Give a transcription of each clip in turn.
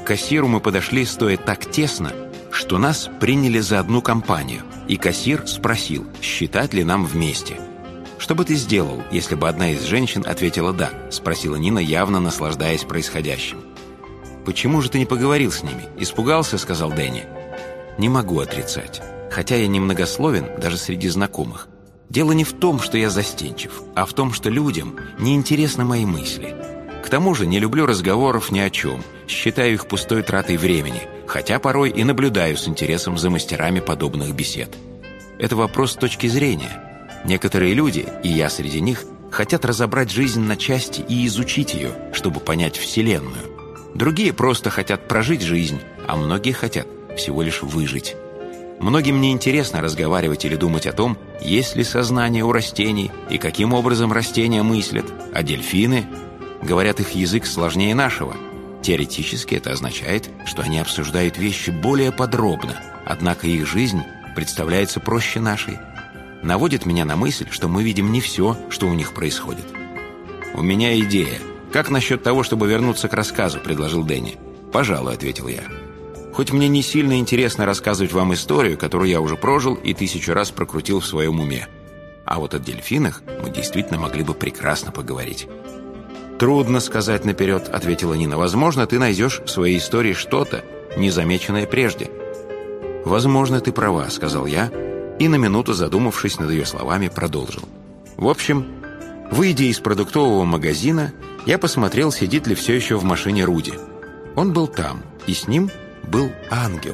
кассиру мы подошли, стоя так тесно, что нас приняли за одну компанию, и кассир спросил, считать ли нам вместе. «Что бы ты сделал, если бы одна из женщин ответила «да»?» – спросила Нина, явно наслаждаясь происходящим. «Почему же ты не поговорил с ними? Испугался?» – сказал Дэнни. «Не могу отрицать. Хотя я немногословен даже среди знакомых. Дело не в том, что я застенчив, а в том, что людям неинтересны мои мысли. К тому же не люблю разговоров ни о чем, считаю их пустой тратой времени, хотя порой и наблюдаю с интересом за мастерами подобных бесед. Это вопрос точки зрения. Некоторые люди, и я среди них, хотят разобрать жизнь на части и изучить ее, чтобы понять Вселенную. Другие просто хотят прожить жизнь, а многие хотят всего лишь выжить. Многим не интересно разговаривать или думать о том, есть ли сознание у растений и каким образом растения мыслят, а дельфины, говорят, их язык сложнее нашего. Теоретически это означает, что они обсуждают вещи более подробно, однако их жизнь представляется проще нашей. Наводит меня на мысль, что мы видим не все, что у них происходит. «У меня идея. Как насчет того, чтобы вернуться к рассказу?» – предложил Дэнни. «Пожалуй», – ответил я. «Хоть мне не сильно интересно рассказывать вам историю, которую я уже прожил и 1000 раз прокрутил в своем уме. А вот о дельфинах мы действительно могли бы прекрасно поговорить». «Трудно сказать наперед», – ответила Нина. «Возможно, ты найдешь в своей истории что-то, незамеченное прежде». «Возможно, ты права», – сказал я, и на минуту, задумавшись над ее словами, продолжил. В общем, выйдя из продуктового магазина, я посмотрел, сидит ли все еще в машине Руди. Он был там, и с ним был ангел.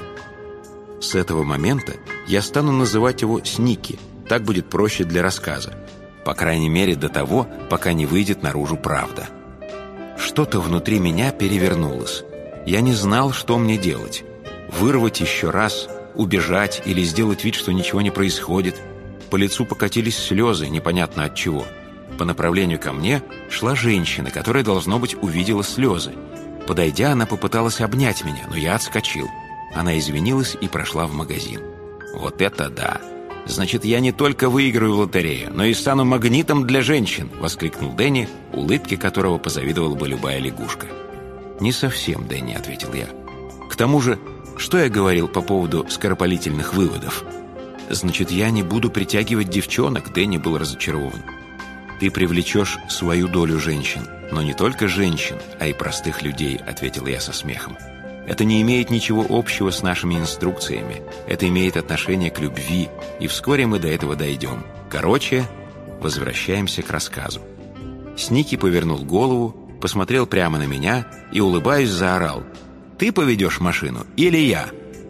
С этого момента я стану называть его Сники, так будет проще для рассказа. По крайней мере, до того, пока не выйдет наружу правда. Что-то внутри меня перевернулось. Я не знал, что мне делать. Вырвать еще раз, убежать или сделать вид, что ничего не происходит. По лицу покатились слезы, непонятно от чего. По направлению ко мне шла женщина, которая, должно быть, увидела слезы. Подойдя, она попыталась обнять меня, но я отскочил. Она извинилась и прошла в магазин. «Вот это да! Значит, я не только выиграю в лотерею, но и стану магнитом для женщин!» — воскликнул Дэнни, улыбке которого позавидовала бы любая лягушка. «Не совсем, Дэнни», — ответил я. «К тому же, что я говорил по поводу скоропалительных выводов?» «Значит, я не буду притягивать девчонок», — Дэнни был разочарован. «Ты привлечешь свою долю женщин, но не только женщин, а и простых людей», — ответил я со смехом. «Это не имеет ничего общего с нашими инструкциями. Это имеет отношение к любви, и вскоре мы до этого дойдем. Короче, возвращаемся к рассказу». Сники повернул голову, посмотрел прямо на меня и, улыбаясь, заорал: «Ты поведешь машину или я?»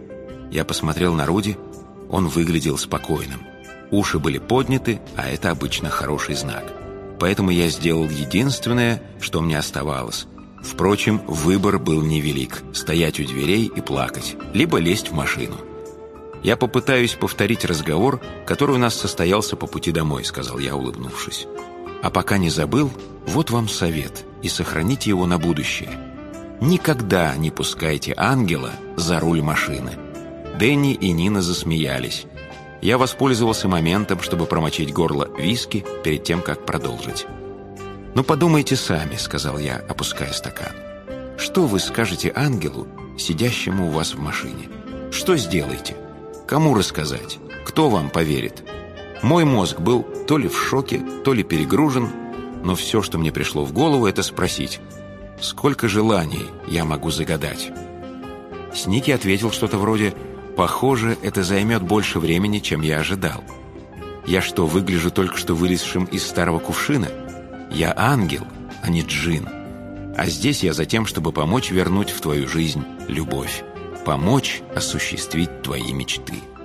Я посмотрел на Руди. Он выглядел спокойным. Уши были подняты, а это обычно хороший знак. Поэтому я сделал единственное, что мне оставалось. Впрочем, выбор был невелик – стоять у дверей и плакать, либо лезть в машину. «Я попытаюсь повторить разговор, который у нас состоялся по пути домой», – сказал я, улыбнувшись. «А пока не забыл, вот вам совет, и сохраните его на будущее. Никогда не пускайте ангела за руль машины». Дэнни и Нина засмеялись. Я воспользовался моментом, чтобы промочить горло виски перед тем, как продолжить. «Ну, подумайте сами», — сказал я, опуская стакан. «Что вы скажете ангелу, сидящему у вас в машине? Что сделаете? Кому рассказать? Кто вам поверит?» Мой мозг был то ли в шоке, то ли перегружен, но все, что мне пришло в голову, это спросить: сколько желаний я могу загадать? Сники ответил что-то вроде: «Похоже, это займет больше времени, чем я ожидал. Я что, выгляжу только что вылезшим из старого кувшина? Я ангел, а не джин. А здесь я за тем, чтобы помочь вернуть в твою жизнь любовь, помочь осуществить твои мечты».